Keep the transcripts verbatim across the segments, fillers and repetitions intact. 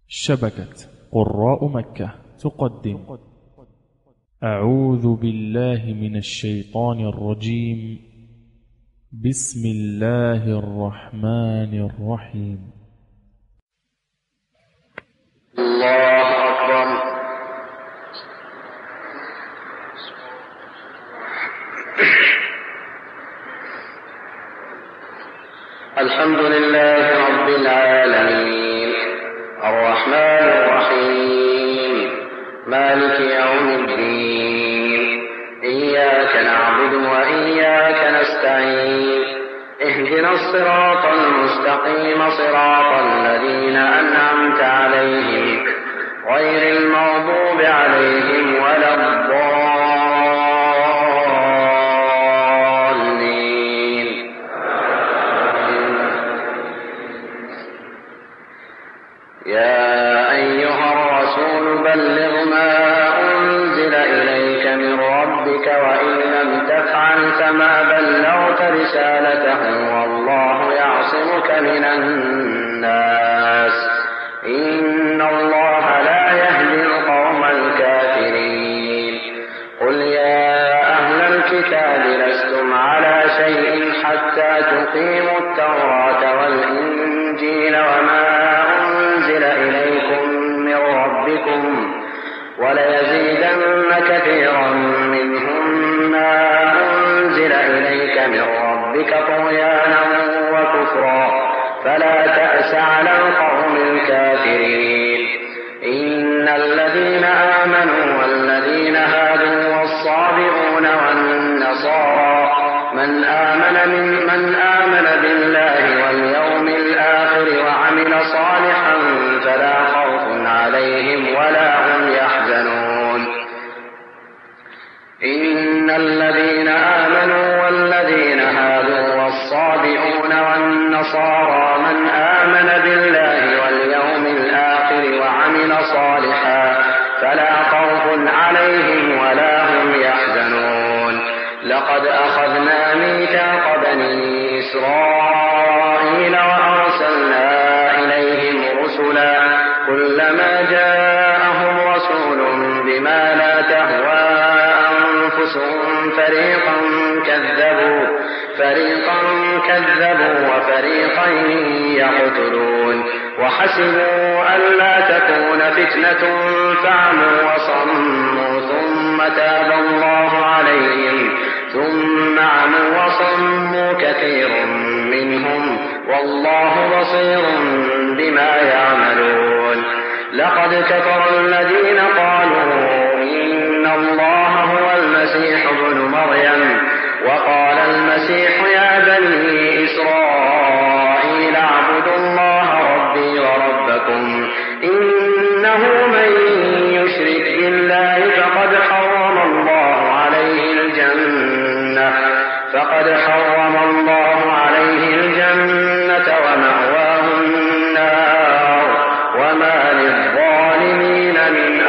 شبكة قراء مكة تقدم أعوذ بالله من الشيطان الرجيم. بسم الله الرحمن الرحيم. الله أكبر. الحمد لله رب العالمين الرحمن الرحيم مالك يوم الدين إياك نعبد وإياك نستعين اهدنا الصراط المستقيم صراط الذين أنعمت عليهم غير المغضوب عليهم ولا الضالين. يا أيها الرسول بلغ ما أنزل إليك من ربك وإن لم تفعل فما بلغت رسالته والله يعصمك من الناس إن الله لا يهدي القوم الكافرين. قل يا أهل الكتاب لستم على شيء حتى تقيموا التوراة والإنجيل وما أنزل إليكم من ربكم وليزيدن كثيرا منهم ما أنزل إليك من ربك طغيانا وكفرا فلا تأس على القوم الكافرين. إن الذين آمنوا والذين هادوا والصابئون والنصارى من آمن من من آمن بالله واليوم الآخر وعمل صالحا فلا خوف عليهم ولا هم يحزنون. إن الذين آمنوا والذين هادوا والصابئون والنصارى من آمن بالله واليوم الآخر وعمل صالحا فلا خوف عليهم ولا هم يحزنون. لقد أخذنا ميثاق بني إسرائيل وأرسلنا إليهم رسلا كلما جاءهم رسول بما لا تهوى أنفسهم فريقا كذبوا فريقا كذبوا وفريقا يقتلون وحسبوا ألا تكون فتنة فعموا وصموا ثم تاب الله عليهم ثم عموا وصموا كثير منهم والله بصير بما يعملون. لقد كفر الذين قالوا إن الله هو المسيح ابن مريم وقال المسيح يا بني إسرائيل اعبدوا الله ربي وربكم إنه من يشرك بالله فقد حرم الله عليه الجنة فقد حرم الله عليه الجنة ومأواه النار وما للظالمين من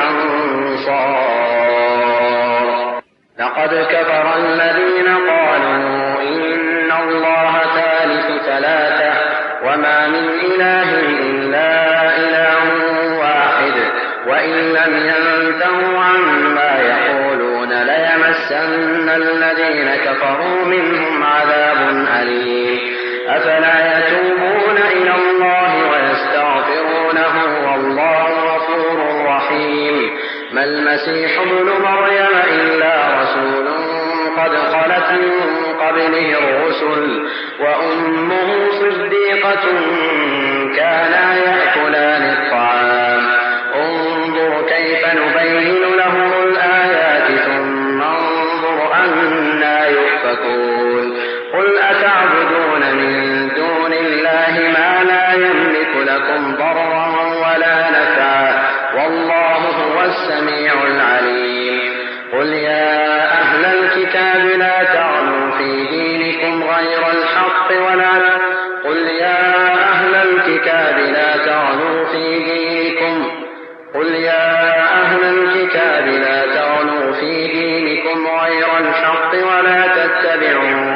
أنصار. لقد كفر الذين قالوا إن الله ثالث ثلاثة وما من إله إلا إله واحد وإن لم ينتهوا عما يقولون ليمسن الذين كفروا منهم عذاب أليم. أفلا يتوبون إلى الله ويستغفرونه والله غفور رحيم. ما المسيح ابن مريم إلا رسول قد خلت من قبله الرسل وأمه صديقة كانا يأكلان الطعام انظر كيف نبين لهم الآيات ثم انظر أنا يؤفكون. قل أتعبدون من دون الله ما لا يملك لكم ضرا ولا نفعا والله هو السميع العليم. قل يا أهل الكتاب لا تغلوا في دينكم غير الحق ولا قل يا أهل الكتاب لا تغلوا في دينكم قل يا أهل الكتاب لا تغلوا في دينكم غير الحق ولا تتبعوا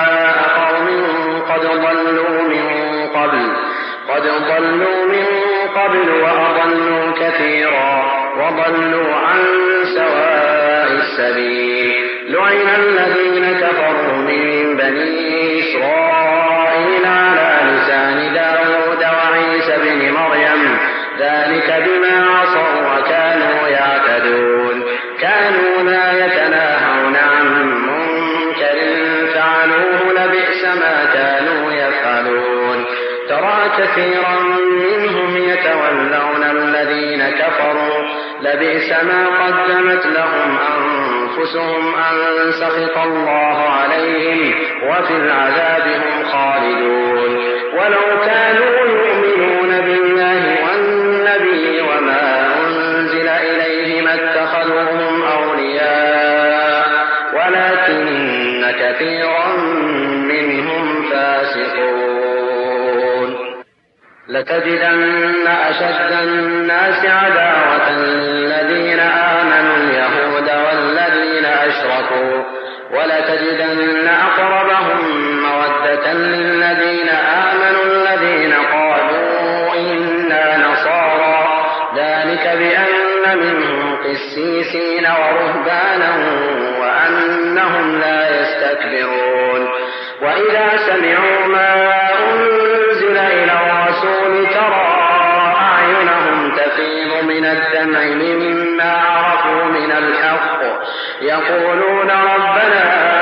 أهواء قوم قد ضلوا من قبل قد ضلوا من قبل وأضلوا كثيرا وضلوا عن سواء السبيل. لعن الذين كفروا من بني إسرائيل على لسان داود وعيسى بن مريم ذلك بما عصوا وكانوا يعتدون. كانوا لا يتناهون عن منكر فعلوه لبئس ما كانوا يفعلون. ترى كثيرا منهم يتولون الذين كفروا لبئس ما قدمت لهم أنفسهم أن سخط الله عليهم وفي العذاب هم خالدون. ولو كانوا يؤمنون بالله والنبي وما أنزل إليه ما اتخذوهم أولياء ولكن كثيرا منهم فاسقون. لتجدن أشد الناس عداوة للذين آمنوا اليهود والذين أشركوا ولتجدن أقربهم مودة للذين آمنوا الذين قالوا إنا نصارى ذلك بأن منهم قسيسين ورهبانا وأنهم لا يستكبرون. وإذا سمعوا ما أنزل إلى الرسول ترى أعينهم تفيض من الدمع مما عرفوا من الحق يقولون ربنا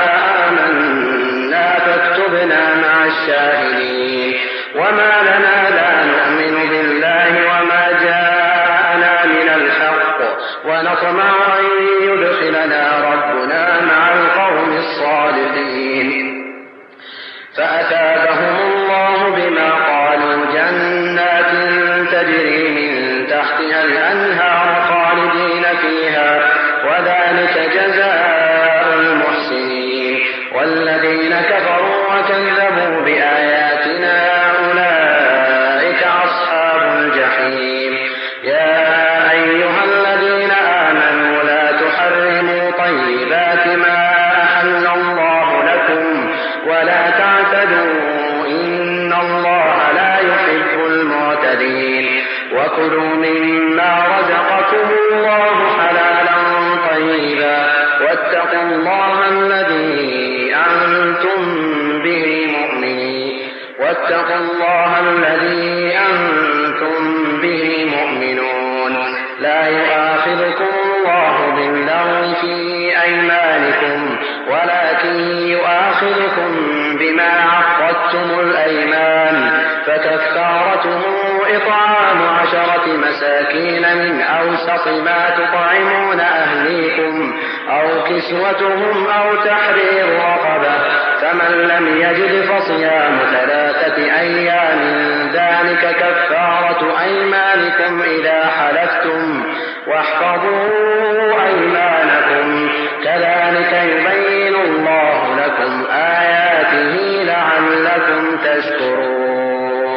آمنا فاكتبنا مع الشاهدين. وما لنا لا نؤمن بالله وما جاءنا من الحق ونطمع أن يدخلنا ربنا مع القوم الصالحين. فأثابهم الله بما قالوا جنات تجري من تحتها الأنهار خالدين فيها وذلك جزاء المحسنين. والذين كفروا وكذبوا بآياتنا أولئك أصحاب الجحيم. يا أيها الذين آمنوا لا تحرموا طيبات ما أحل الله لكم ولا تعتدوا إن الله لا يحب المعتدين. وكلوا مما رزقكم الله حلالا طيبا واتقوا الله الذي أنتم به مؤمنين واتقوا الله الذي أنتم به مؤمنون. لا يؤاخذكم الله باللغو في أيمانكم ولكن يؤاخذكم بما عقدتم الأيمان فكفارته إطعام عشرة مساكين من أوسط ما تطعمون أهليكم أو كسوتهم أو تحرير رقبة فمن لم يجد فصيام ثلاثة أيام ذلك كفارة أيمانكم إذا حلفتم واحفظوا أيمانكم كذلك يبين الله لكم آياته لعلكم تشكرون.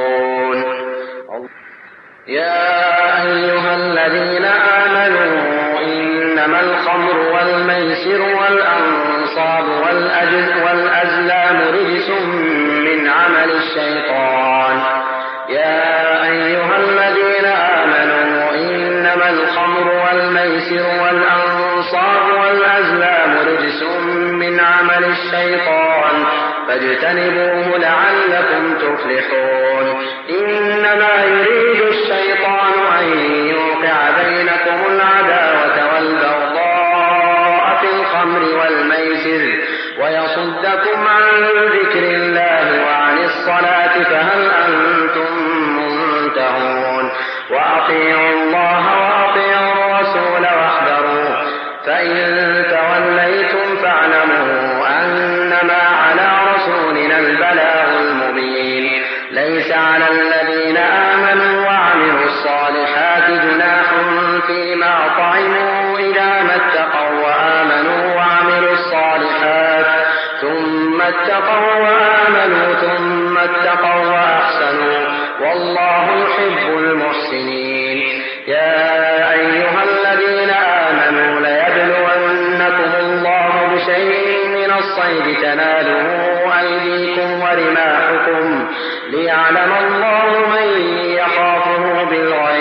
يا أيها الذين آمنوا إنما الخمر والميسر والأنصاب والأزلام رجس من عمل الشيطان. يا أيها الذين آمنوا إنما الخمر والميسر والأنصاب والأزلام رجس من عمل الشيطان فاجتنبوه لعلكم تفلحون. إنما يريد الشيطان أن يوقع بينكم العداوة والبغضاء في الخمر والميسر ويصدكم عن ذكر الله وعن الصلاة فهل أنتم منتهون. وأطيعوا الله وأطيعوا الرسول واحذروا فإن توليتم فاعلموا أنما على رسولنا البلاغ المبين. ليس على الذين آمنوا وعملوا الصالحات جناح فيما طعموا إذا ما اتقوا وآمنوا وعملوا الصالحات ثم اتقوا وآمنوا ثم اتقوا وأحسنوا والله يحب المحسنين. يا أيها الذين آمنوا ليبلونكم الله بشيء من الصيد تناله أيديكم ورماحكم ليعلم الله من يخافه بالغيب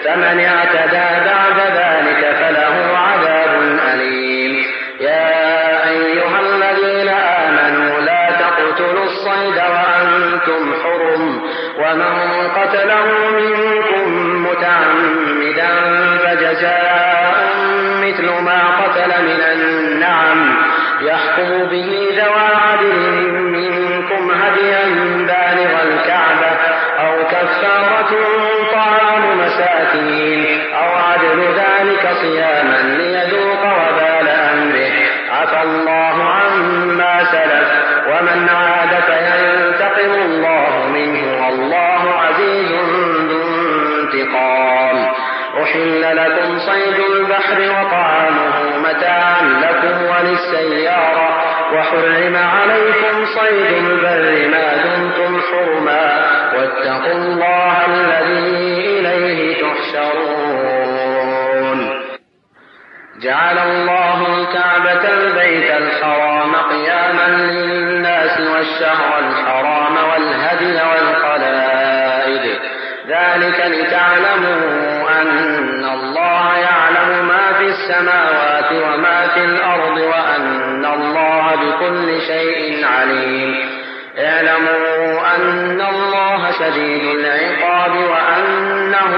فمن اعتدى بعد ذلك فله عذاب أليم. يا أيها الذين آمنوا لا تقتلوا الصيد وأنتم حرم، ومن قتله منكم متعمدا فجزاء مثل ما قتل من النعم يحكم به ذوى عدل منكم هديا بالغ الكعبة أو كفارة طعام مساكين أو عدل ذلك صياما ليذوق وبال أمره. عفى الله عما سلف ومن عاد فينتقم الله منه والله عزيز ذو انتقام. أحل لكم صيد البحر وطعامه متاعا لكم وللسيارة، وحرم عليكم صيد البر ما دمتم حرما، واتقوا الله الذي إليه تحشرون. جعل الله الكعبة البيت الحرام قياما للناس والشهر الحرام والهدي والقلائد، ذلك لتعلموا أن الله يعلم ما في السماوات وما في الأرض وأن الله بكل شيء عليم. اعلموا أن الله شديد العقاب وأنه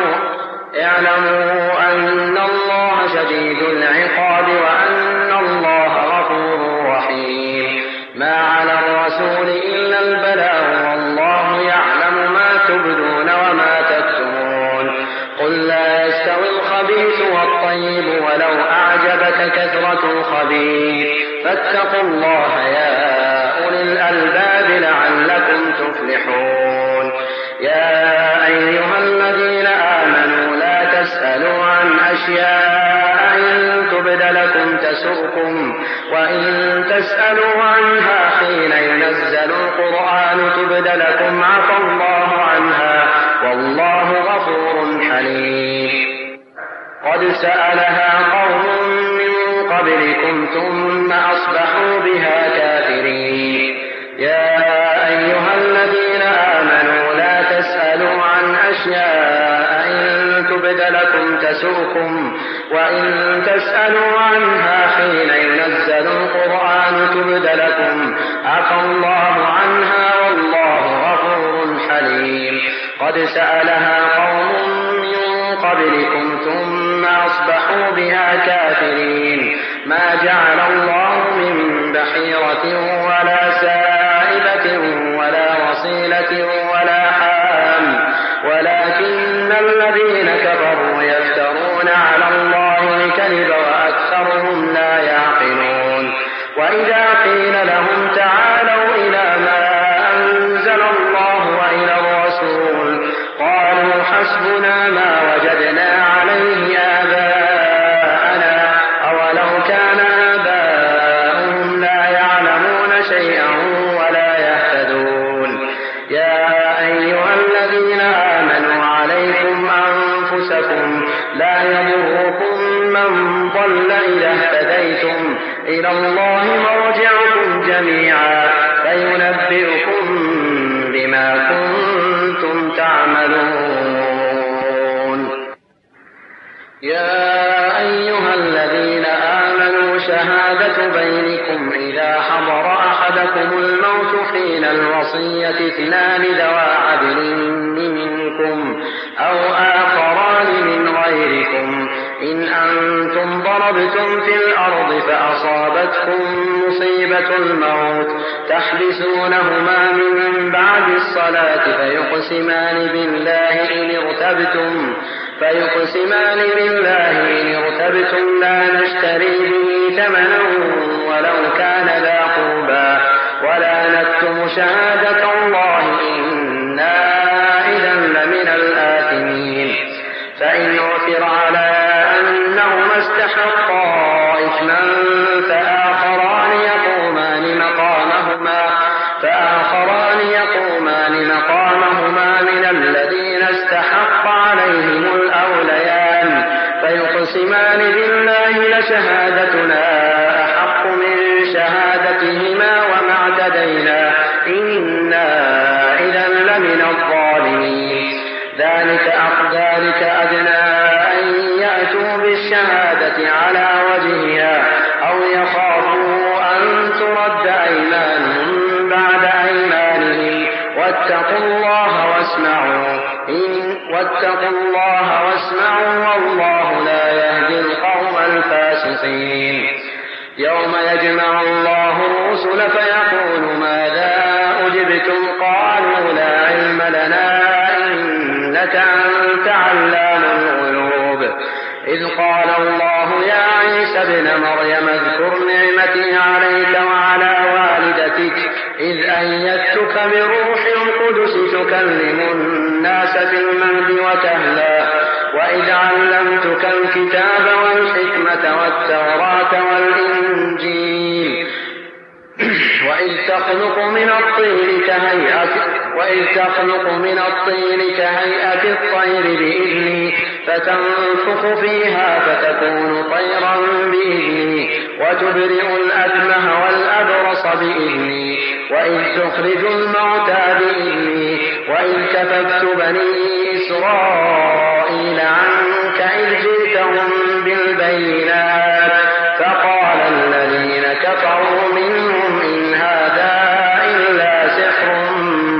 اعلموا أن الله شديد العقاب وأن الله غفور رحيم. ما على الرسول إلا البلاغ والله يعلم ما تبدون وما تكتمون. قل لا يستوي الخبيث والطيب ولو أعجبك كثرة الخبيث، فاتقوا الله يا أولي الألباب لعلكم تفلحون. يا أيها الذين آمنوا لا تسألوا عن أشياء إن تبد لكم تسؤكم، وإن تسألوا عنها حين ينزل القرآن تبد لكم عفى الله عنها والله غفور حليم. قد سألها قوم من قبلكم ثم أصبحوا بها كافرين. يا أيها الذين آمنوا لا تسألوا عن أشياء إن تبد لكم تسؤكم، وإن تسألوا عنها حين ينزل القرآن تبد لكم عفى الله عنها والله غفور حليم. قد سألها قوم من قبلكم ثم أصبحوا بها كافرين. ما جعل الله من بحيرة ولا سائبة ولا وصيلة ولا حام، ولكن الذين كفروا يفترون على الله الكذب وأكثرهم لا يعقلون. وإذا قيل لهم تعالوا إلى ما أنزل الله وإلى الرسول قالوا حسبنا ما وجدنا عليه آباءنا أولو كان آباؤهم لا يعلمون شيئا ولا يهتدون. يا أيها الذين آمنوا عليكم أنفسكم لا يضركم من ضل إذا اهتديتم، إلى الله مرجعكم جميعا فينبئكم بما كنتم تعملون. يا أيها الذين آمنوا شهادة بينكم إذا حضر أحدكم الموت حين الوصية اثنان ذوى عدل منكم أو آخران من غيركم إن أنتم ضربتم في الأرض فأصابتكم مصيبة الموت تحبسونهما من بعد الصلاة فيقسمان بالله إن ارتبتم فيقسمان بالله إن ارتبتم لا نشتري به ثمنا ولو كان ذا قربى ولا نكتم شهادة الله إنا إذا لمن الآثمين. فإن عثر على أنهما استحقا إثما فآخران يقومان مقامهما فآخران يقومان مقامهما من الذين استحق عليهم الأوليان فيقسمان بالله لشهادتنا أحق من شهادتهما وما اعتدينا إنا إذا لمن الظالمين. ذلك ذلك أدنى واتقوا الله واسمعوا والله لا يهدي القوم الفاسقين. يوم يجمع الله الرسل فيقول ماذا أجبتم قالوا لا علم لنا إنك أنت علام الغيوب. إذ قال الله يا عيسى ابن مريم اذكر نعمتي عليك وعلى والدتك إذ أيدتك بروح القدس تكلم الناس في المهد وكهلا وإذ علمتك الكتاب والحكمة والتوراة والإنجيل وإذ تخلق من الطين كهيئة وإذ تخلق من الطين كهيئة الطير بإذني فتنفخ فيها فتكون طيرا بإذني وتبرئ الأكمه والأبرص بإذني وإذ تخرج الموتى بإذني وإذ كففت بني إسرائيل عنك إذ جئتهم بالبينات فقال الذين كفروا منهم إن هذا إلا سحر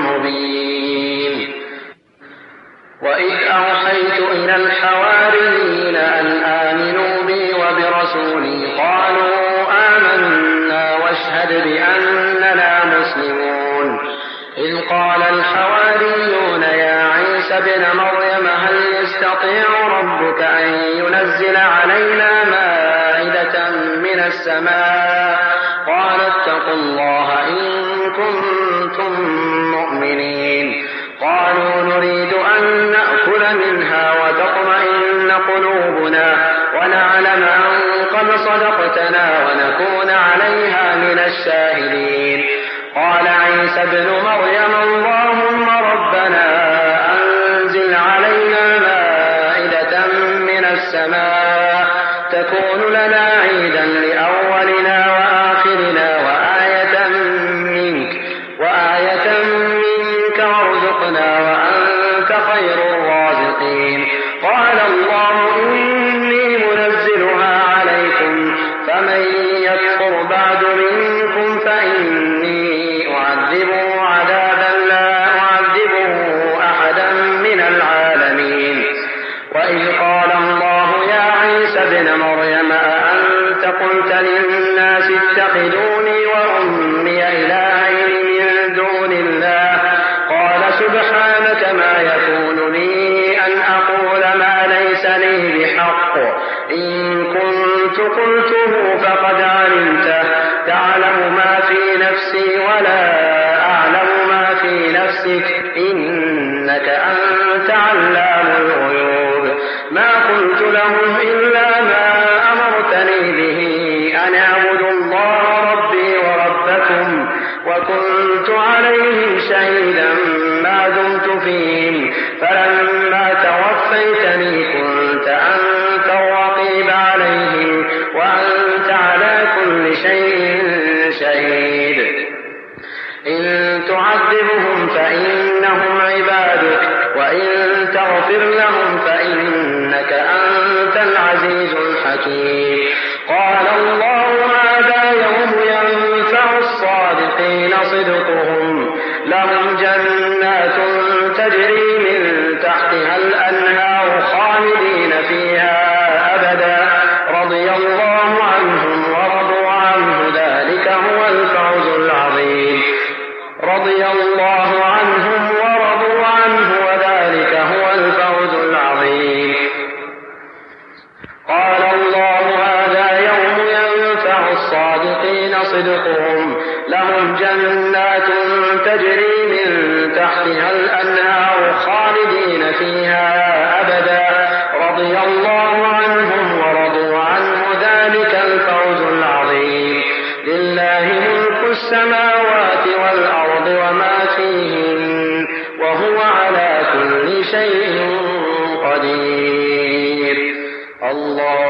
مبين. وإذ أوحيت إلى الحواريين أن آمنوا بي وبرسولي قالوا آمنا واشهد بأننا مسلمون. إذ قال الحواريون يا عيسى ابن مريم هل يستطيع ربك أن ينزل علينا مائدة من السماء قال اتقوا الله إن كنتم مؤمنين. قالوا نريد أن نأكل منها وتطمئن قلوبنا ونعلم أن قد صدقتنا ونكون عليها من الشاهدين. قال عيسى ابن مريم اللهم ربنا أنزل علينا مائدة من السماء تكون لنا عيدا لأولنا وآخرنا وآية منك وآية منك وارزقنا وأنت خير الرازقين. قال الله إني منزلها عليكم فمن يكفر بعد منكم فإني أعذبه عذابا لا أعذبه أحدا من العالمين. وإذ قال الله يا عيسى ابن مريم أأنت قلت للناس اتخذوني وأمي إلهين من دون الله قال سبحانك ما يكون لي أن أقول ما ليس لي بحق إن كنت قلته فقد علمته تعلم ما في نفسي ولا أعلم ما في نفسك إنك أنت علام الغيوب. ما قلت لهم إلا ما أمرتني به أن أعبدوا الله ربي وربكم وكنت عليهم شهيدا ما دمت فيهم فلما توفيتني كنت أنت الرقيب عليهم وأنت على كل شيء شهيد. إن تعذبهم فإنهم عبادك وإن تغفر لهم فإنك أنت العزيز الحكيم. قال الله هذا يوم ينفع الصادقين صدقهم لهم جنات تجري من تحتها الأنهار خالدين فيها أبدا رضي الله عنهم ورضوا عنه ذلك هو الفوز العظيم. رضي الله عنهم ورضوا عنه وذلك هو الفوز العظيم. قال الله هذا يوم ينفع الصادقين صدقهم لهم جنات تجري من تحتها الأنهار خالدين فيها أبدا رضي الله عنهم ورضوا عنه ذلك الفوز العظيم. لله ملك السماوات والأرض وما فيهن وهو على كل شيء قدير. الله